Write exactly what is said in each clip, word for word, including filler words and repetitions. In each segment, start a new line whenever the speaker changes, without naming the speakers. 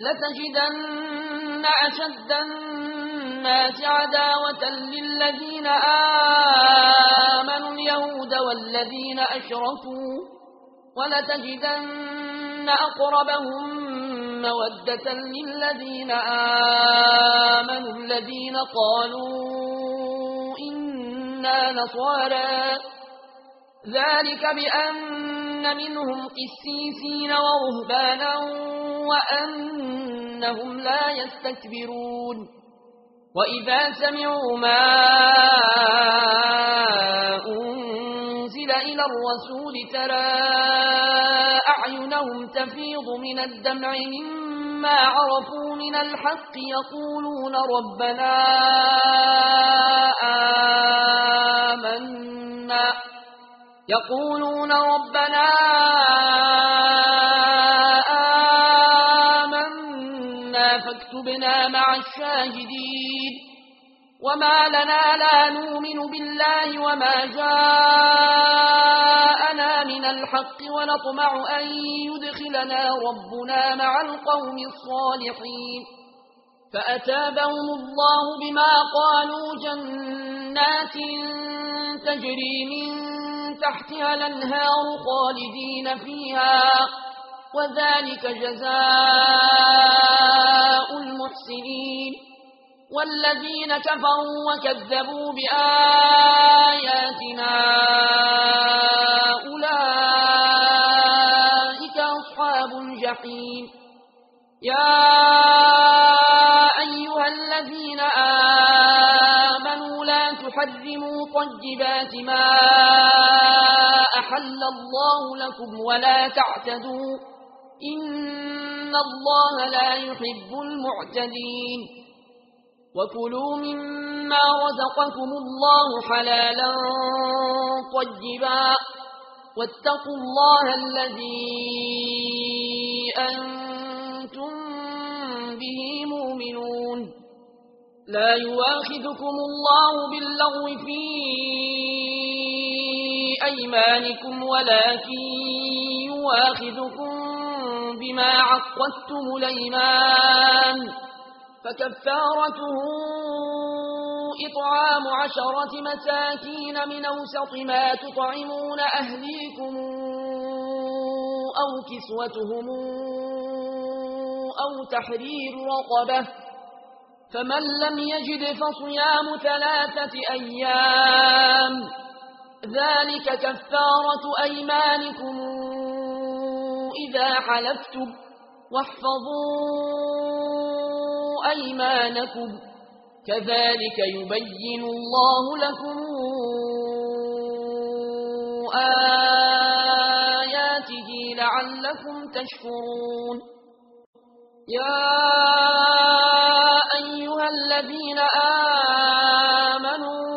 لتجدن أشد الناس عداوة للذين آمنوا اليهود والذين أشركوا ولتجدن أقربهم مودة للذين آمنوا الذين قالوا إنا نصارى ذلك بأن منهم قسيسين ورهبانا وأنهم لا يستكبرون وإذا سمعوا ما أنزل إلى الرسول ترى أعينهم تفيض من الدمع مما عرفوا من الحق يقولون ربنا آمنا يقولون ربنا آمنا فاكتبنا مع الشاهدين وما لنا لا نؤمن بالله وما جاءنا من الحق ونطمع أن يدخلنا ربنا مع القوم الصالحين فأتابهم الله بما قالوا جنات تجري من تحتها الأنهار خالدين فيها وذلك جزاء المحسنين والذين كفروا وكذبوا بآياتنا أولئك أصحاب الجحيم يا أيها الذين آمنوا لا تحرموا طيبات ما أحل الله لكم ولا تعتدوا إن الله لا يحب المعتدين وكلوا مما رزقكم الله حلالا طيبا واتقوا الله الذي أنتم به مؤمنون لا يواخذكم الله باللغو في أيمانكم ولكن يواخذكم بما عقدتم الأيمان فكفارته إطعام عشرة مساكين من أوسط ما تطعمون أهليكم أو كسوتهم أو تحرير رقبة فمن لم يجد فصيام ثلاثة أيام ذلك كفارة أيمانكم إذا حلفتم واحفظوا أيمانكم كذلك يبين الله لكم آياته لعلكم تشكرون يا أيها الذين آمنوا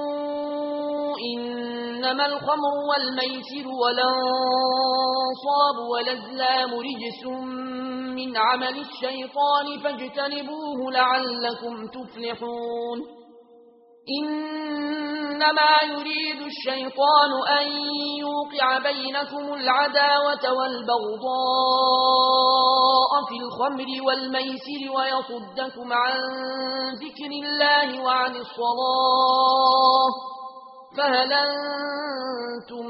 إنما الخمر والميسر والأنصاب والأزلام رجس من عمل الشيطان فاجتنبوه لعلكم تفلحون إنما يريد الشيطان أن يوقع بينكم العداوة والبغضاء في الخمر والميسر ويصدكم عن ذكر الله وعن الصلاة فهل أنتم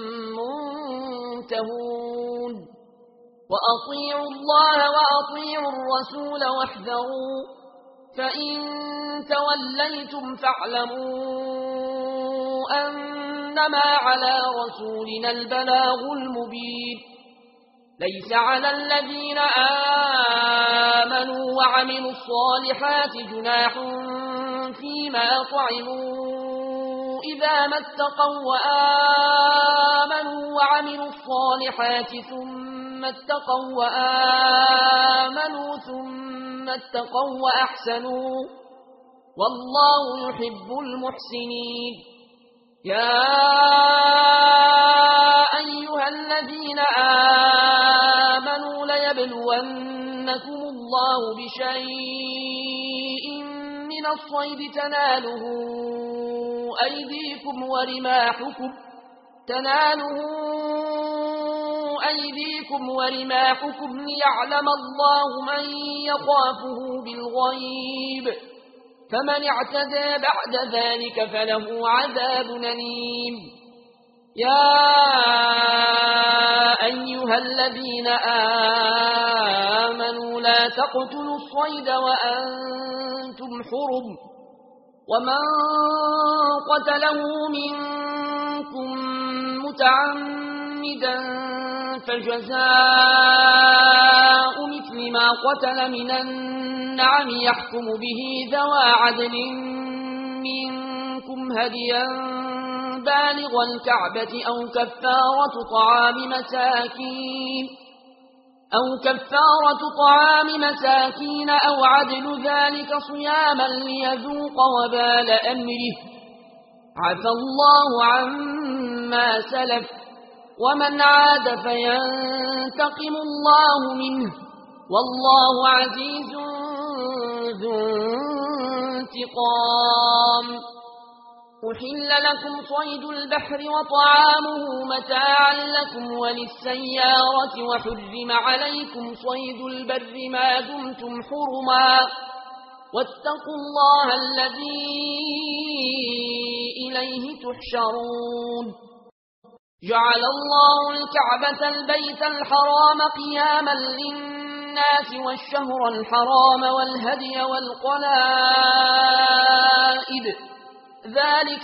منتهون وأطيعوا الله وأطيعوا الرسول واحذروا فإن توليتم فاعلموا أنما على رسولنا البلاغ المبين ليس على الذين آمنوا وعملوا الصالحات جناح فيما طعموا إذا ما اتقوا وآمنوا وعملوا الصالحات ثم اتقوا وآمنوا ثم اتقوا وأحسنوا والله يحب المحسنين يا أيها الذين آمنوا ليبلونكم الله بشيء من الصيد تناله أيديكم ورماحكم تناله أيديكم ورماحكم ليعلم الله من يخافه بالغيب فمن اعتدى بعد ذلك فله عذاب أليم يا أيها الذين آمنوا لا تقتلوا الصيد وأنتم حرم ومن قتله منكم متعمدا فجزاء مثل ما قتل من النعم يحكم به ذوى عدل منكم هديا بالغ الكعبة أو كفارة طعام مساكين أو كفارة طعام مساكين أو عدل ذلك صياما ليذوق وبال أمره عفى الله عما سلف ومن عاد فينتقم الله منه والله عزيز ذو انتقام أحل لكم صيد البحر وطعامه متاعا لكم وللسيارة وحرم عليكم صيد البر ما دمتم حرما واتقوا الله الذي إليه تحشرون جعل الله الكعبة البيت الحرام قياما للناس والشهر الحرام والهدي والقلائد ذلك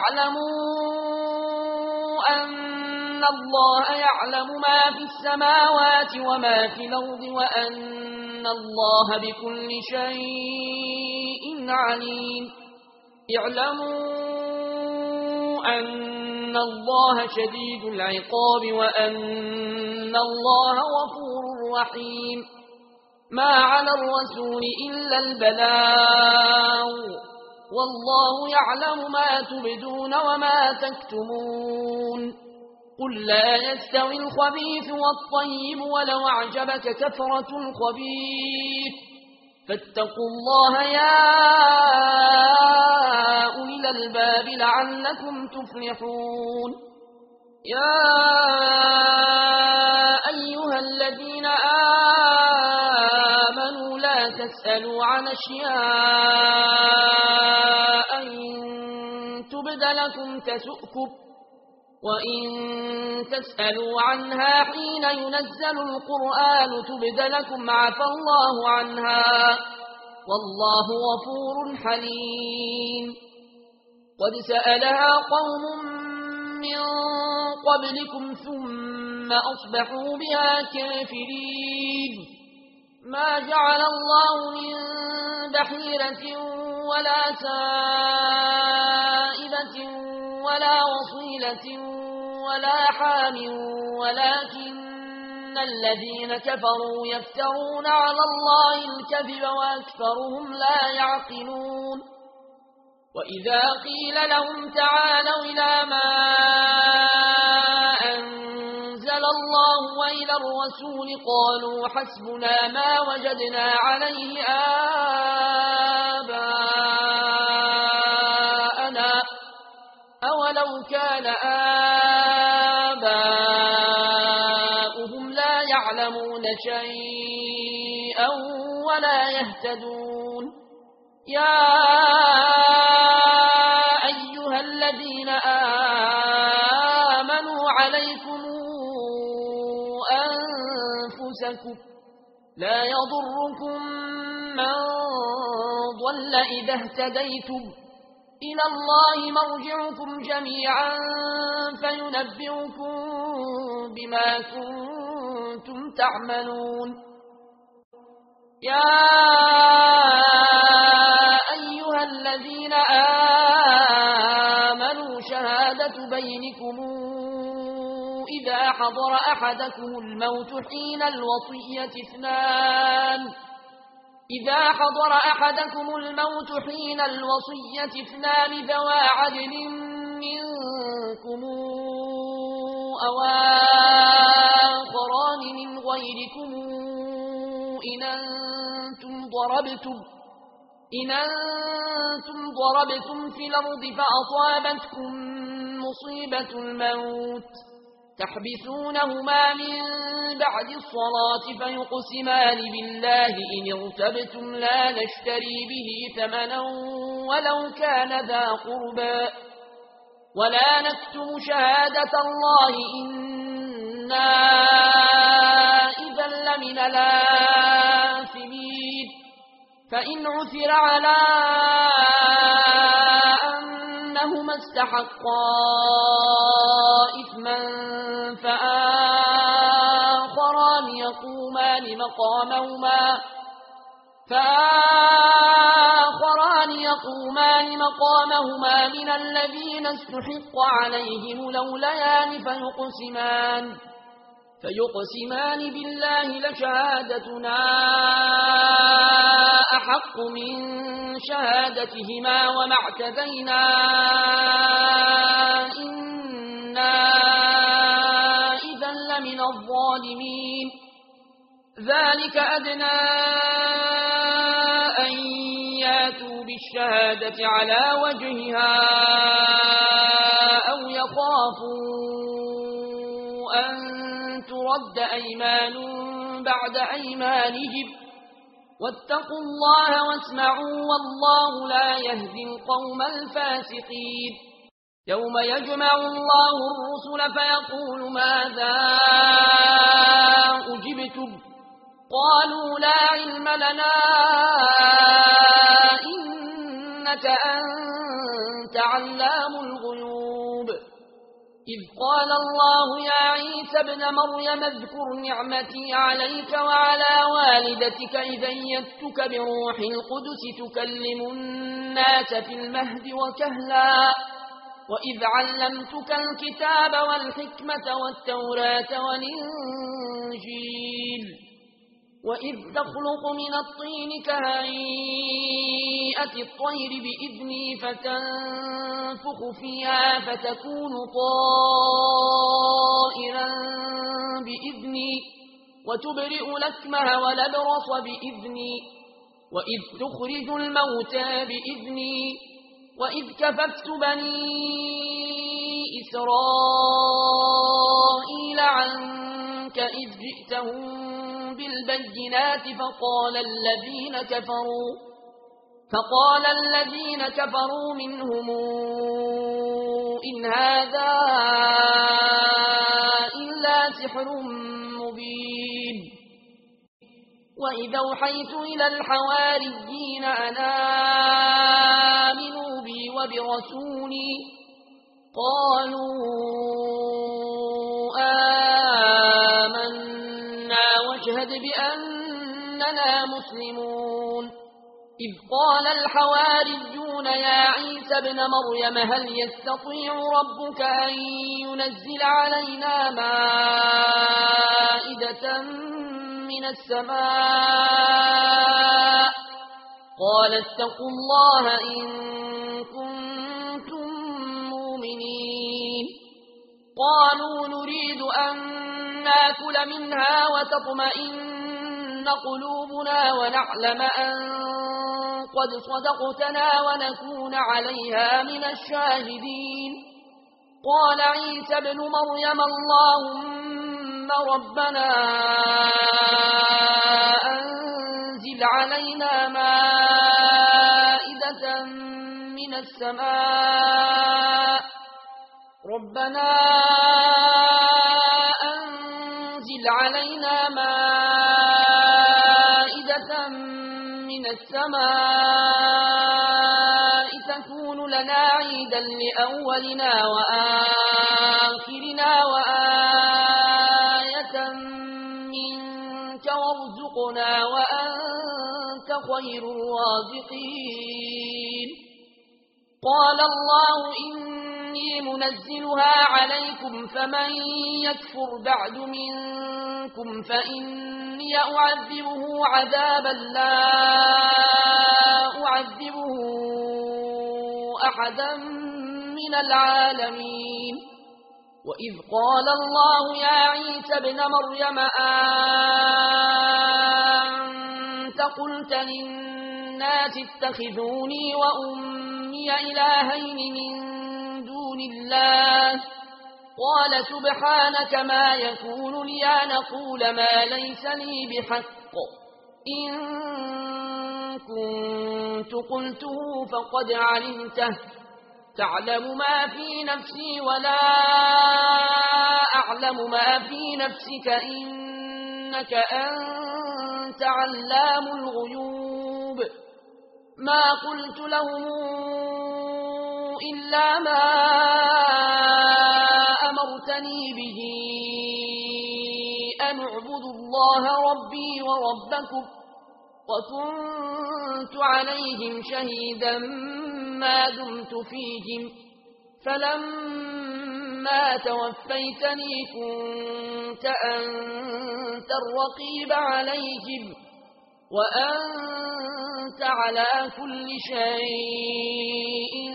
لتعلموا أن الله يعلم ما في السماوات وما في الأرض وأن الله بكل شيء عليم اعلموا أن الله شديد العقاب وأن الله غفور رحيم ما على الرسول إلا البلاغ والله يعلم ما تبدون وما تكتمون قل لا يستوي الخبيث والطيب ولو أعجبك كثرة الخبيث فاتقوا الله يا أولي الألباب لعلكم تفلحون يا أيها الذين آمنوا لا تسألوا عن أشياء إن تبد لكم تسؤكم وإن تسألوا عنها حين ينزل القرآن تبد لكم عفى الله عنها والله غفور حليم قد سألها قوم من قبلكم ثم أصبحوا بها كافرين ما جعل الله من بحيرة ولا سائبة ولا وصيلة ولا حام ولكن الذين كفروا يفترون على الله الكذب وأكثرهم لا يعقلون وإذا قيل لهم تعالوا إلى ما أنزل الله وإلى الرسول قالوا حسبنا ما وجدنا عليه آباءنا أولو كان آباؤهم لا يعلمون شيئا ولا يهتدون يا أيها الذين آمنوا عليكم أنفسكم لا يضركم من ضل إذا اهتديتم إلى الله مرجعكم جميعا فينبئكم بما كنتم تعملون يا أيها الذين آمنوا شهادة بينكم إذا حضر أحدكم الموت حين الوصية اثنان إذا حضر أحدكم الموت حين الوصية اثنان ذوى عدل منكم أو آخران من غيركم إن أنتم ضربتم إن أنتم ضربتم في الأرض فأصابتكم مصيبة الموت تحبسونهما من بعد الصلاة فيقسمان بالله إن ارتبتم لا نشتري به ثمنا ولو كان ذا قربى ولا نكتم شهادة الله إنا إذا لمن الآثمين فإن عثر على أنهما استحقا إثما فآخران يقومان مقامهما فآخران يقومان مقامهما من الذين استحق عليهم الأوليان فيقسمان فيقسمان بالله لشهادتنا أحق من شهادتهما وما اعتدينا إنا إذا لمن الظالمين ذلك أدنى أن ياتوا بالشهادة على وجهها أو يخافوا أن ترد أيمان بعد أيمانهم واتقوا الله واسمعوا والله لا يهدي القوم الفاسقين يوم يجمع الله الرسل فيقول ماذا أجبتم قالوا لا علم لنا إنك أنت علام الغيوب إذ قال الله يا عيسى ابن مريم اذكر نعمتي عليك وعلى والدتك إذ أيدتك بروح القدس تكلم الناس في المهد وكهلا وإذ علمتك الكتاب والحكمة والتوراة والإنجيل وإذ تخلق من الطين كهيئة الطير بإذني فتنفخ فيها فتكون طائرا بإذني وتبرئ الأكمه والأبرص بإذني وإذ تخرج الموتى بإذني وإذ كففت بني إسرائيل عنك إذ جئتهم بالبينات فقال الذين كفروا فقال الذين كفروا منهم إن هذا إلا سحر مبين وإذا أوحيت إلى الحواريين أن آمنوا بي وبرسولي قالوا آمنا واشهد بأننا مسلمون إذ قال الحواريون يا عيسى ابن مريم هل يستطيع ربك أن ينزل علينا مائدة من السماء قال اتقوا الله إن كنتم مؤمنين قالوا نريد أن نأكل منها وتطمئن قلوبنا ونعلم أن قد صدقتنا ونكون عليها من الشاهدين قال عيسى ابن مريم اللهم ربنا أنزل علينا مائدة من السماء ربنا أنزل علينا مائدة من السماء تكون لنا عيدا لأولنا وآخرنا وآية منك وارزقنا وأنت خير الرازقين قال الله إني منزلها عليكم فمن يكفر بعد منكم فإني أعذبه عذابا لا أعذبه أحدا من العالمين وإذ قال الله يا عيسى ابن مريم أنت قلت للناس اتخذوني وأمي إلهين من دون الله قال سبحانك ما يكون لي أن أقول ما ليس لي بحق إن كنت قلته فقد علمته تعلم ما في نفسي ولا أعلم ما في نفسك إنك أنت علام الغيوب ما قلت لهم إلا ما أمرتني به أن اعبدوا الله ربي وربكم وكنت عليهم شهيدا ما دمت فيهم فلما توفيتني كنت أنت الرقيب عليهم وأنت على كل شيء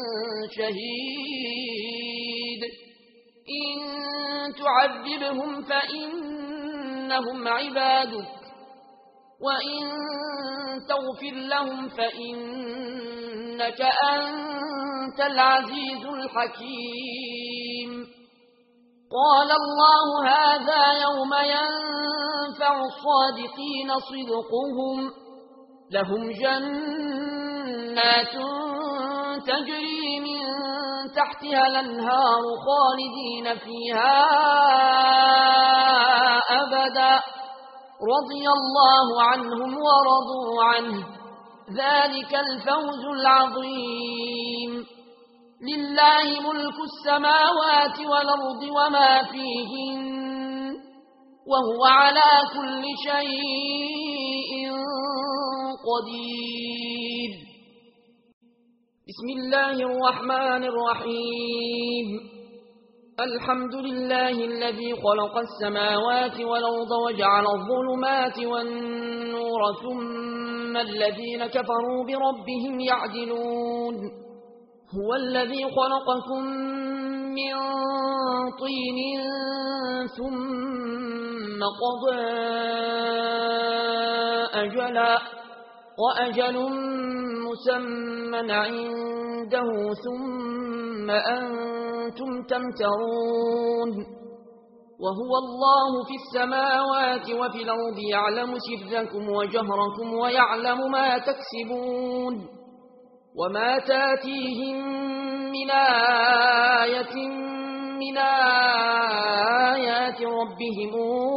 شهيد إن تعذبهم فإنهم عبادك وإن تغفر لهم فإنك أنت العزيز الحكيم قال الله هذا يوم ينفع الصادقين صدقهم لهم جنات تجري من تحتها الأنهار خالدين فيها أبدا رضي الله عنهم ورضوا عنه ذلك الفوز العظيم لله ملك السماوات والأرض وما فيهن وهو على كل شيء قدير بسم الله الرحمن الرحيم الحمد لله الذي خلق السماوات والأرض وجعل الظلمات والنور ثم الذين كفروا بربهم يعدلون هو الذي خلقكم من طين ثم قضى أجلا وأجل مسمى عنده ثم أنتم تمترون وهو الله في السماوات وفي الأرض يعلم سركم وجهركم ويعلم ما تكسبون وما تاتيهم من آية من آيات ربهم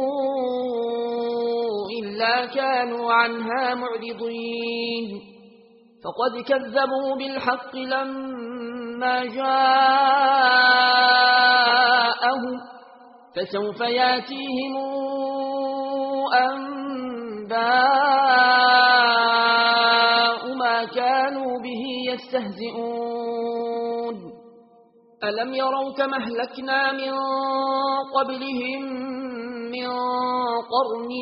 إلا كانوا عنها معرضين فقد كذبوا بالحق لما جاءهم فسوف ياتيهم أنباء ما كانوا به يستهزئون ألم يروا كما أهلكنا من قبلهم من قرن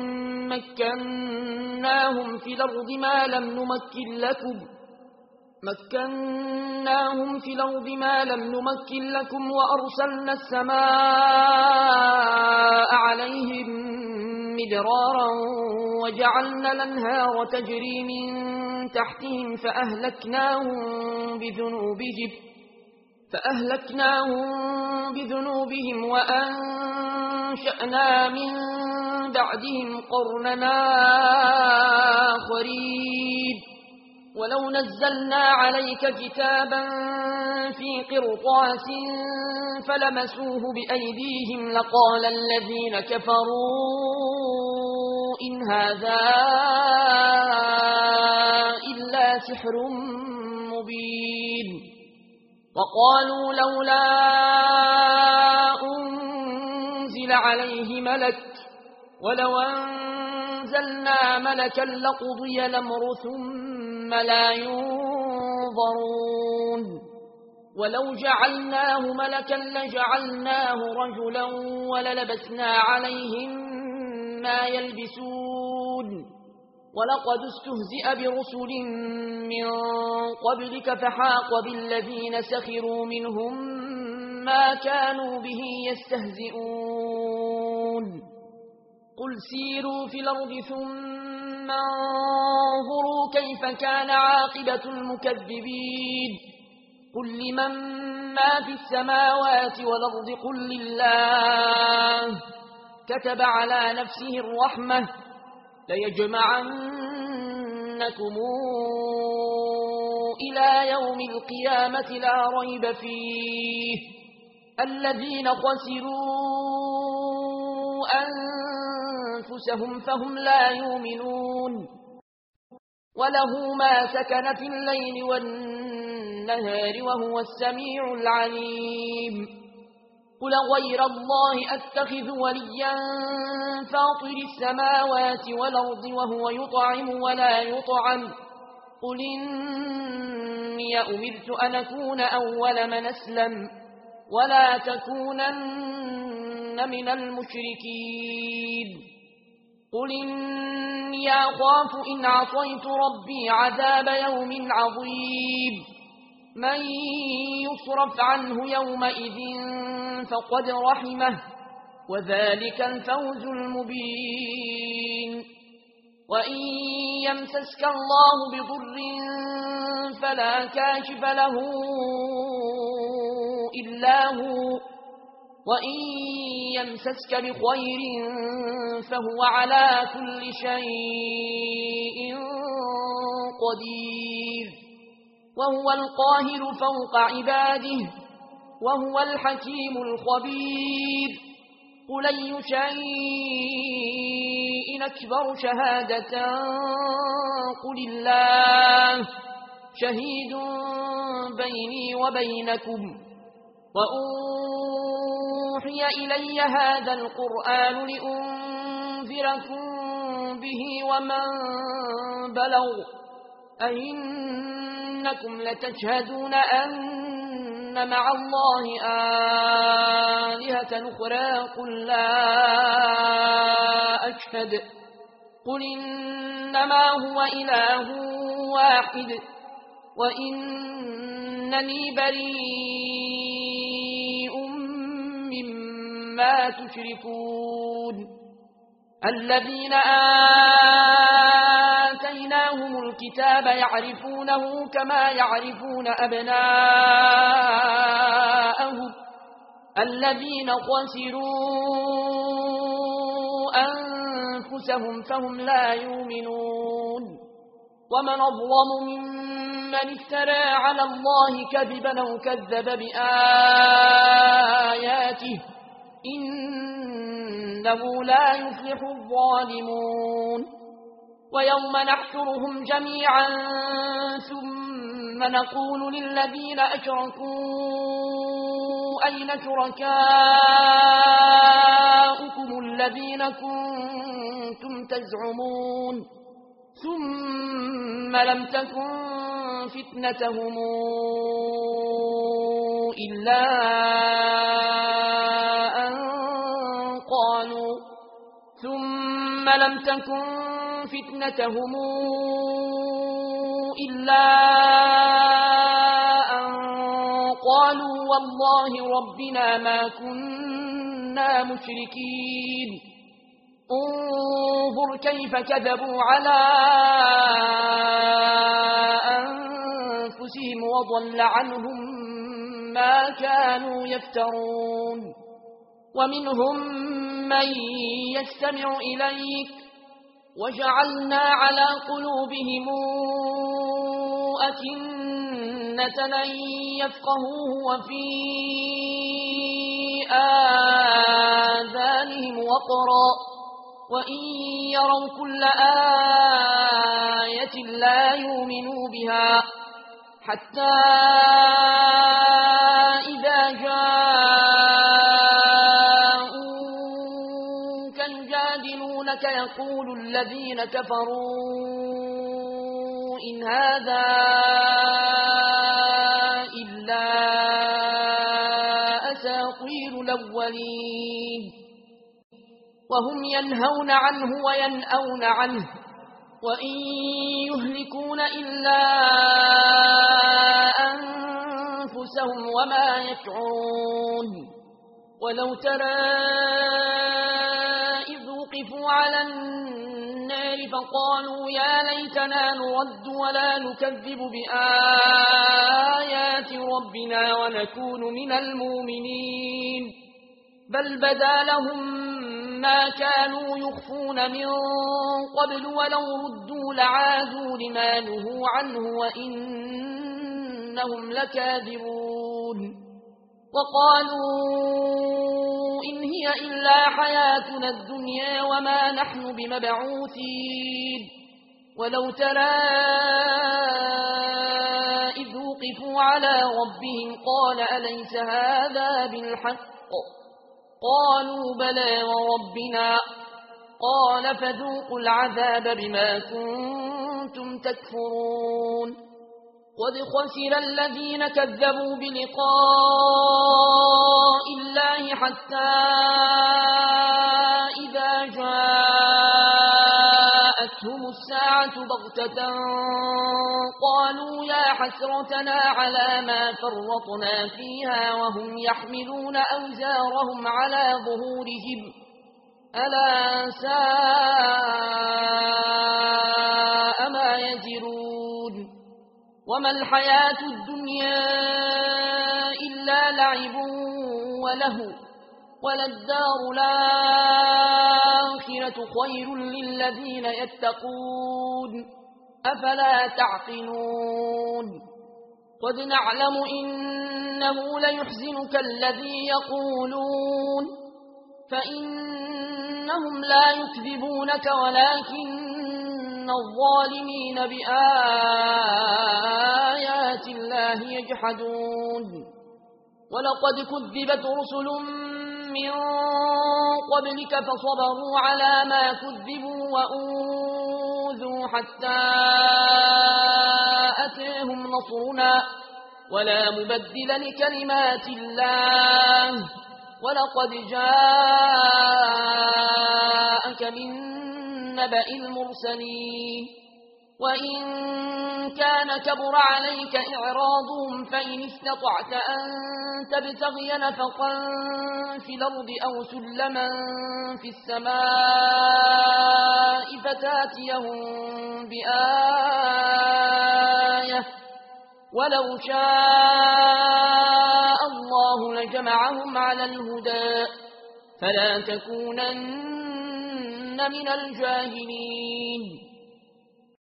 مكناهم في الأرض ما لم نمكن لكم مكناهم في الأرض ما لم نمكن لكم وأرسلنا السماء عليهم مدرارا وجعلنا الأنهار تجري من تحتهم فأهلكناهم بذنوبهم فأهلكناهم بذنوبهم وأنشأنا من بعدهم قرننا آخرين ولو نزلنا عليك كتابا في قرطاس فلمسوه بأيديهم لقال الذين كفروا إن هذا إلا سحر مبين وقالوا لولا أنزل عليه ملك ولو أنزلنا ملكا لقضي الأمر ثم لا ينظرون ولو جعلناه ملكا لجعلناه رجلا وللبسنا عليهم ما يلبسون ولقد استهزئ برسل من قبلك فحاق بالذين سخروا منهم ما كانوا به يستهزئون قل سيروا في الأرض ثم انظروا كيف كان عاقبة المكذبين قل لمن ما في السماوات والأرض قل لله كتب على نفسه الرحمة ليجمعنكم إلى يوم القيامة لا ريب فيه الذين خسروا أنفسهم فهم لا يؤمنون وله ما سكن في الليل والنهار وهو السميع العليم قل غير الله أتخذ وليا فاطر السماوات والأرض وهو يطعم ولا يطعم قل إني أمرت أن أكون أول من أسلم ولا تكونن من المشركين قل إني أخاف إن عصيت ربي عذاب يوم عظيم من يصرف عنه يومئذ فقد رحمه وذلك الفوز المبين وإن يمسسك الله بضر فلا كاشف له إلا هو وإن يمسسك بخير فهو على كل شيء قدير وهو القاهر فوق عباده وهو الحكيم الخبير قل أي شيء أكبر شهادة قل الله شهيد بيني وبينكم وأوحي إلي هذا القرآن لأنذركم به ومن بلغ أئنكم لتشهدون أن مع الله آلهة أخرى قل لا أشهد قل إنما هو إله واحد وإنني بريء مما تشركون الذين آتيناهم الكتاب يعرفونه كما يعرفون أبناءهم الذين خسروا أنفسهم فهم لا يؤمنون ومن أظلم ممن افترى على الله كذبا أو كذب بآياته إنه لا يفلح الظالمون ويوم نحشرهم جميعا ثم نقول للذين أشركوا أين شركاؤكم الذين كنتم تزعمون ثم لم تكن فتنتهم إلا أن قالوا ثم لم تكن فتنتهم إلا أن قالوا والله ربنا ما كنا مشركين انظر كيف كذبوا على أنفسهم وضل عنهم ما كانوا يفترون ومنهم من يستمع إليك وجعلنا على قلوبهم أكنة أن يفقهوه وفي آذانهم وقرا وإن يروا كل آية لا يؤمنوا بها حتى إذا جاءوك يجادلونك يقول الذين كفروا إن هذا إلا أساطير الأولين وهم ينهون عنه وينأون عنه وإن يهلكون إلا أنفسهم وما يشعرون ولو ترى إذ وقفوا على النار فقالوا يا ليتنا نرد ولا نكذب بآيات ربنا ونكون من المؤمنين بل بدا لهم ما كانوا يخفون من قبل ولو ردوا لعادوا لما نهوا عنه وإنهم لكاذبون وقالوا إن هي إلا حياتنا الدنيا وما نحن بمبعوثين ولو ترى إذ وقفوا على ربهم قال أليس هذا بالحق قالوا بلى وربنا قال فذوقوا العذاب بما كنتم تكفرون قد خسر الذين كذبوا بلقاء الله حتى إذا جاءتهم الساعة بغتة قالوا يا حسرتنا على ما فرطنا فيها وهم يحملون أوزارهم على ظهورهم ألا ساء ما يزرون وما الحياة الدنيا إلا لعب وله وللدار الآخرة خير للذين يتقون أفلا تعقلون قد نعلم إنه ليحزنك الذي يقولون فإنهم لا يكذبونك ولكن الظالمين بآيات الله يجحدون ولقد كذبت رسل من قبلك فصبروا على ما كذبوا وأوذوا حتى أتيهم نصرنا ولا مبدل لكلمات الله ولقد جاءك من نبأ المرسلين وإن كان كبر عليك إعراضهم فإن استطعت أن تبتغي نفقا في الأرض أو سلما في السماء فتاتيهم بآية ولو شاء الله لجمعهم على الهدى فلا تكونن من الجاهلين